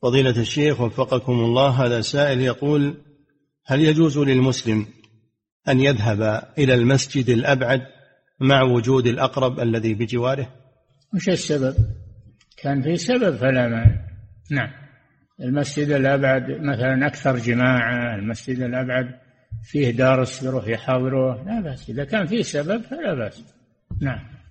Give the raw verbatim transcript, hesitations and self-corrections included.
فضيلة الشيخ وفقكم الله، هذا سائل يقول: هل يجوز للمسلم أن يذهب إلى المسجد الأبعد مع وجود الأقرب الذي بجواره؟ مش السبب، كان في سبب فلا مانع. نعم، المسجد الأبعد مثلا أكثر جماعة، المسجد الأبعد فيه درس يروح يحاضره، لا بأس، إذا كان فيه سبب فلا بأس. نعم.